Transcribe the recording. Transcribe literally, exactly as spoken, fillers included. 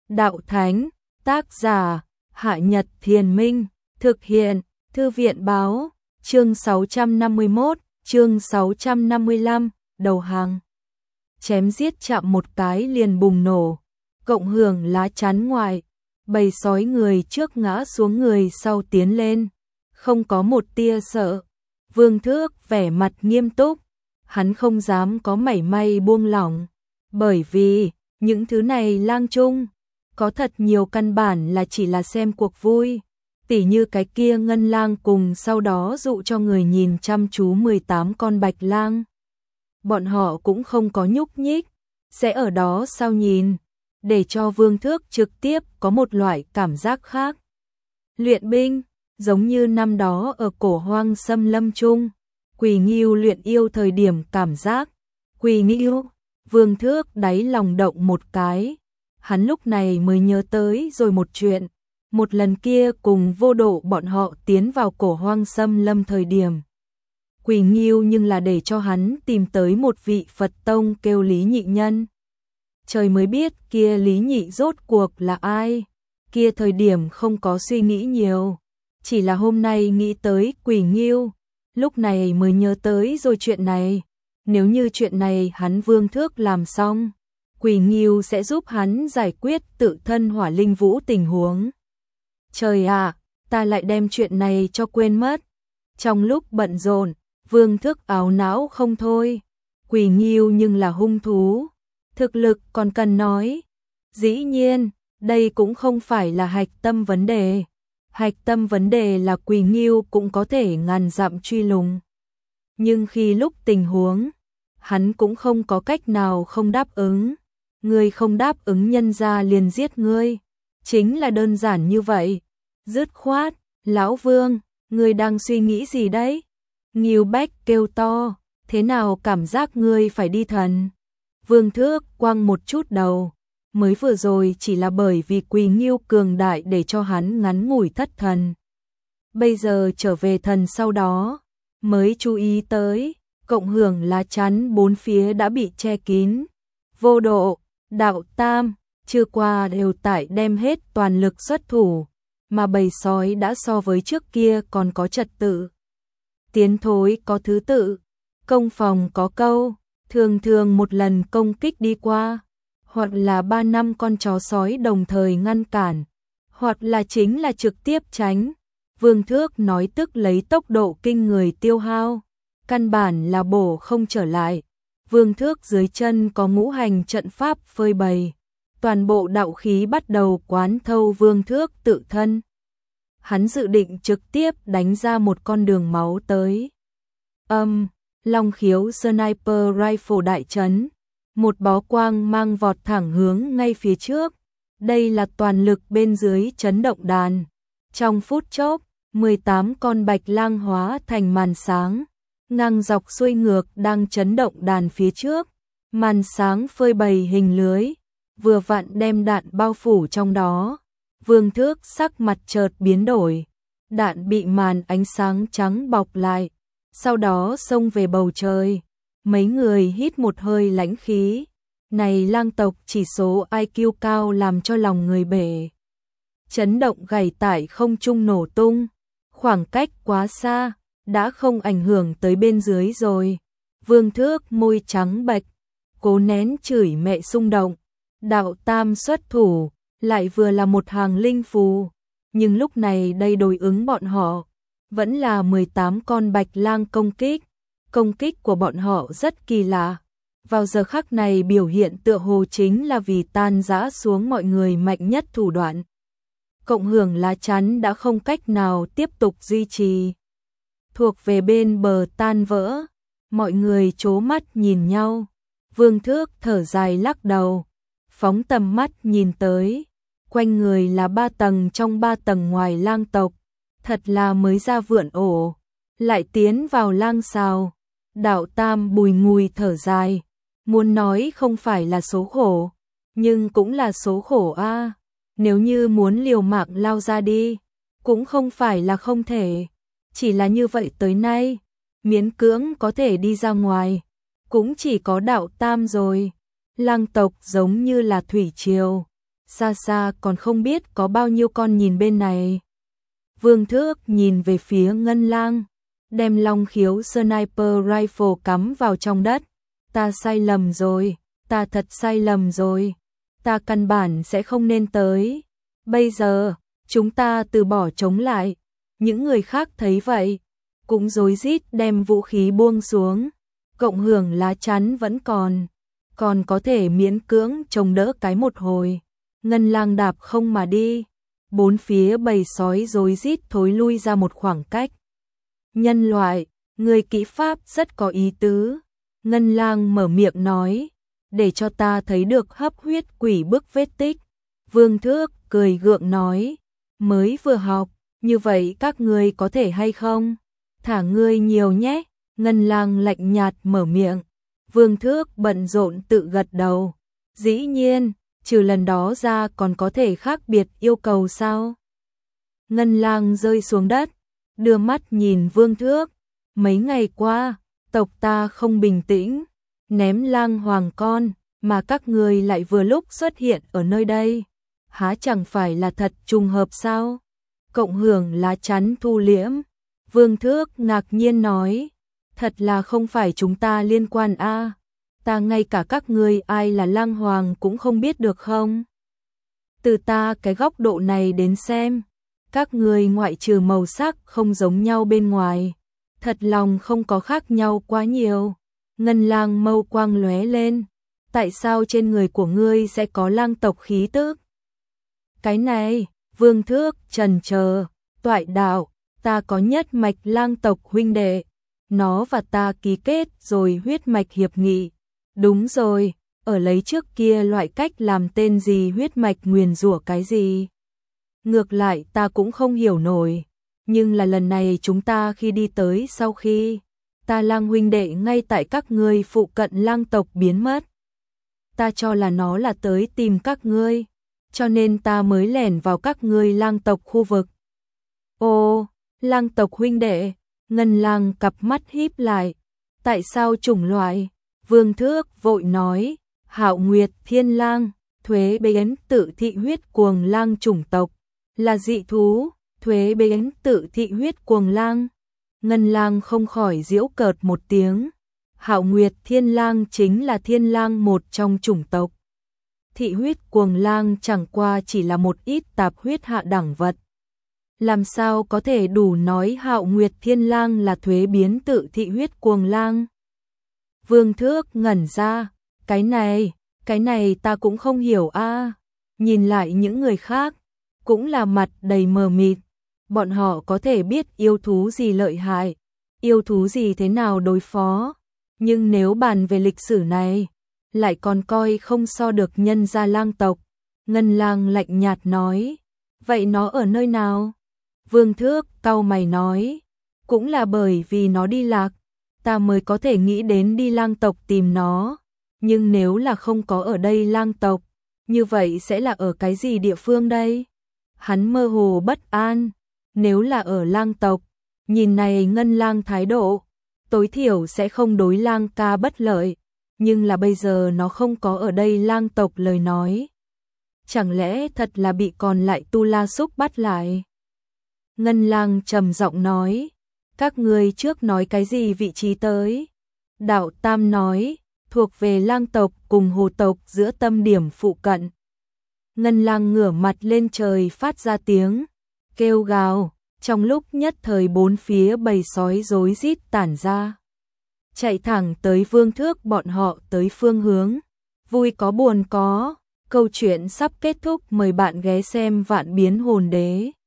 đạo thánh, tác giả, Hạ Nhật Thiền Minh, thực hiện, Thư viện báo, chương sáu trăm năm mươi mốt, chương sáu trăm năm mươi lăm, đầu hàng. Chém giết chạm một cái liền bùng nổ, cộng hưởng lá chắn ngoài, bầy sói người trước ngã xuống người sau tiến lên, không có một tia sợ. Vương Thước vẻ mặt nghiêm túc, hắn không dám có mảy may buông lỏng, bởi vì những thứ này lang trung, có thật nhiều căn bản là chỉ là xem cuộc vui, tỉ như cái kia ngân lang cùng sau đó dụ cho người nhìn chăm chú mười tám con bạch lang. Bọn họ cũng không có nhúc nhích, sẽ ở đó sao nhìn, để cho Vương Thước trực tiếp có một loại cảm giác khác. Luyện binh, giống như năm đó ở cổ hoang xâm lâm trung, Quỳ Ngưu luyện yêu thời điểm cảm giác. Quỳ Ngưu, Vương Thước đáy lòng động một cái, hắn lúc này mới nhớ tới rồi một chuyện, một lần kia cùng Vô Độ bọn họ tiến vào cổ hoang xâm lâm thời điểm. Quỳ Ngưu nhưng là để cho hắn tìm tới một vị Phật tông kêu Lý Nhị Nhân. Trời mới biết kia Lý Nhị rốt cuộc là ai, kia thời điểm không có suy nghĩ nhiều, chỉ là hôm nay nghĩ tới Quỳ Ngưu, lúc này mới nhớ tới rồi chuyện này. Nếu như chuyện này hắn Vương Thước làm xong, Quỳ Ngưu sẽ giúp hắn giải quyết tự thân hỏa linh vũ tình huống. Trời ạ, ta lại đem chuyện này cho quên mất. Trong lúc bận rộn, Vương Thước áo não không thôi. Quỳ Ngưu nhưng là hung thú, thực lực còn cần nói. Dĩ nhiên, đây cũng không phải là hạch tâm vấn đề. Hạch tâm vấn đề là Quỳ Ngưu cũng có thể ngàn dặm truy lùng. Nhưng khi lúc tình huống, hắn cũng không có cách nào không đáp ứng. Ngươi không đáp ứng nhân ra liền giết ngươi. Chính là đơn giản như vậy. Dứt khoát, lão Vương, ngươi đang suy nghĩ gì đấy? Ngưu Bách kêu to, thế nào cảm giác ngươi phải đi thần? Vương Thước quăng một chút đầu, mới vừa rồi chỉ là bởi vì Quỳ Ngưu cường đại để cho hắn ngắn ngủi thất thần. Bây giờ trở về thần sau đó, mới chú ý tới, cộng hưởng lá chắn bốn phía đã bị che kín. Vô Độ, Đạo Tam, chưa qua đều tại đem hết toàn lực xuất thủ, mà bầy sói đã so với trước kia còn có trật tự. Tiến thối có thứ tự, công phòng có câu, thường thường một lần công kích đi qua, hoặc là ba năm con chó sói đồng thời ngăn cản, hoặc là chính là trực tiếp tránh. Vương Thước nói tức lấy tốc độ kinh người tiêu hao, căn bản là bổ không trở lại. Vương Thước dưới chân có ngũ hành trận pháp phơi bày, toàn bộ đạo khí bắt đầu quán thâu Vương Thước tự thân. Hắn dự định trực tiếp đánh ra một con đường máu tới. Âm, Long Khiếu Sniper Rifle đại trấn, một bó quang mang vọt thẳng hướng ngay phía trước. Đây là toàn lực bên dưới chấn động đàn. Trong phút chốc, mười tám con bạch lang hóa thành màn sáng, ngang dọc xuôi ngược đang chấn động đàn phía trước. Màn sáng phơi bày hình lưới, vừa vặn đem đạn bao phủ trong đó. Vương Thước sắc mặt chợt biến đổi, đạn bị màn ánh sáng trắng bọc lại, sau đó xông về bầu trời. Mấy người hít một hơi lãnh khí, này lang tộc chỉ số i kiu cao làm cho lòng người bể. Chấn động gảy tại không trung nổ tung, khoảng cách quá xa, đã không ảnh hưởng tới bên dưới rồi. Vương Thước môi trắng bệch, cố nén chửi mẹ xung động. Đạo Tam xuất thủ, lại vừa là một hàng linh phù, nhưng lúc này đây đối ứng bọn họ, vẫn là mười tám con bạch lang công kích. Công kích của bọn họ rất kỳ lạ, vào giờ khắc này biểu hiện tựa hồ chính là vì tan rã xuống mọi người mạnh nhất thủ đoạn. Cộng hưởng lá chắn đã không cách nào tiếp tục duy trì, thuộc về bên bờ tan vỡ. Mọi người trố mắt nhìn nhau. Vương Thước thở dài lắc đầu, phóng tầm mắt nhìn tới, quanh người là ba tầng trong ba tầng ngoài lang tộc, thật là mới ra vượn ổ, lại tiến vào lang xào. Đạo Tam bùi ngùi thở dài, muốn nói không phải là số khổ, nhưng cũng là số khổ a. À. Nếu như muốn liều mạng lao ra đi, cũng không phải là không thể, chỉ là như vậy tới nay, miễn cưỡng có thể đi ra ngoài, cũng chỉ có Đạo Tam rồi. Lang tộc giống như là thủy triều, xa xa còn không biết có bao nhiêu con nhìn bên này. Vương Thước nhìn về phía Ngân Lang, đem long khiếu sniper rifle cắm vào trong đất. Ta sai lầm rồi, ta thật sai lầm rồi, ta căn bản sẽ không nên tới. Bây giờ, chúng ta từ bỏ chống lại. Những người khác thấy vậy, cũng rối rít đem vũ khí buông xuống. Cộng hưởng lá chắn vẫn còn, còn có thể miễn cưỡng chống đỡ cái một hồi. Ngân Lang đạp không mà đi, bốn phía bầy sói rối rít thối lui ra một khoảng cách. Nhân loại, người kỹ pháp rất có ý tứ. Ngân Lang mở miệng nói, để cho ta thấy được hấp huyết quỷ bức vết tích. Vương Thước cười gượng nói, mới vừa học, như vậy các ngươi có thể hay không? Thả ngươi nhiều nhé. Ngân Lang lạnh nhạt mở miệng. Vương Thước bận rộn tự gật đầu. Dĩ nhiên, trừ lần đó ra còn có thể khác biệt yêu cầu sao? Ngân Lang rơi xuống đất, đưa mắt nhìn Vương Thước. Mấy ngày qua, tộc ta không bình tĩnh, ném lang hoàng con, mà các ngươi lại vừa lúc xuất hiện ở nơi đây. Há chẳng phải là thật trùng hợp sao? Cộng hưởng lá chắn thu liễm. Vương Thước ngạc nhiên nói, thật là không phải chúng ta liên quan a, à? Ta ngay cả các ngươi ai là lang hoàng cũng không biết được không? Từ ta cái góc độ này đến xem, các ngươi ngoại trừ màu sắc không giống nhau bên ngoài, thật lòng không có khác nhau quá nhiều. Ngân Lang mâu quang lóe lên, tại sao trên người của ngươi sẽ có lang tộc khí tức? Cái này, Vương Thước chần chờ, toại đạo, ta có nhất mạch lang tộc huynh đệ, nó và ta ký kết rồi huyết mạch hiệp nghị. Đúng rồi, ở lấy trước kia loại cách làm tên gì huyết mạch nguyền rủa cái gì? Ngược lại ta cũng không hiểu nổi, nhưng là lần này chúng ta khi đi tới sau khi ta lang huynh đệ ngay tại các ngươi phụ cận lang tộc biến mất. Ta cho là nó là tới tìm các ngươi, cho nên ta mới lẻn vào các ngươi lang tộc khu vực. Ồ, lang tộc huynh đệ. Ngân Lang cặp mắt híp lại. Tại sao chủng loại? Vương Thước vội nói, Hạo Nguyệt Thiên Lang, thuế bến tự thị huyết cuồng lang chủng tộc, là dị thú, thuế bến tự thị huyết cuồng lang. Ngân Lang không khỏi giễu cợt một tiếng. Hạo Nguyệt Thiên Lang chính là thiên lang một trong chủng tộc. Thị huyết cuồng lang chẳng qua chỉ là một ít tạp huyết hạ đẳng vật. Làm sao có thể đủ nói Hạo Nguyệt Thiên Lang là thuế biến tự thị huyết cuồng lang? Vương Thước ngẩn ra, cái này, cái này ta cũng không hiểu a. À. Nhìn lại những người khác, cũng là mặt đầy mờ mịt. Bọn họ có thể biết yêu thú gì lợi hại, yêu thú gì thế nào đối phó. Nhưng nếu bàn về lịch sử này, lại còn coi không so được nhân gia lang tộc. Ngân Lang lạnh nhạt nói, vậy nó ở nơi nào? Vương Thước cau mày nói, cũng là bởi vì nó đi lạc, ta mới có thể nghĩ đến đi lang tộc tìm nó. Nhưng nếu là không có ở đây lang tộc, như vậy sẽ là ở cái gì địa phương đây? Hắn mơ hồ bất an, nếu là ở lang tộc, nhìn này Ngân Lang thái độ, tối thiểu sẽ không đối lang ca bất lợi. Nhưng là bây giờ nó không có ở đây lang tộc lời nói. Chẳng lẽ thật là bị còn lại Tu La Súc bắt lại? Ngân Lang trầm giọng nói, các ngươi trước nói cái gì vị trí tới? Đạo Tam nói, thuộc về lang tộc cùng hồ tộc giữa tâm điểm phụ cận. Ngân Lang ngửa mặt lên trời phát ra tiếng kêu gào, trong lúc nhất thời bốn phía bầy sói rối rít tản ra, chạy thẳng tới Vương Thước bọn họ tới phương hướng. Vui có buồn có, câu chuyện sắp kết thúc, mời bạn ghé xem Vạn Biến Hồn Đế.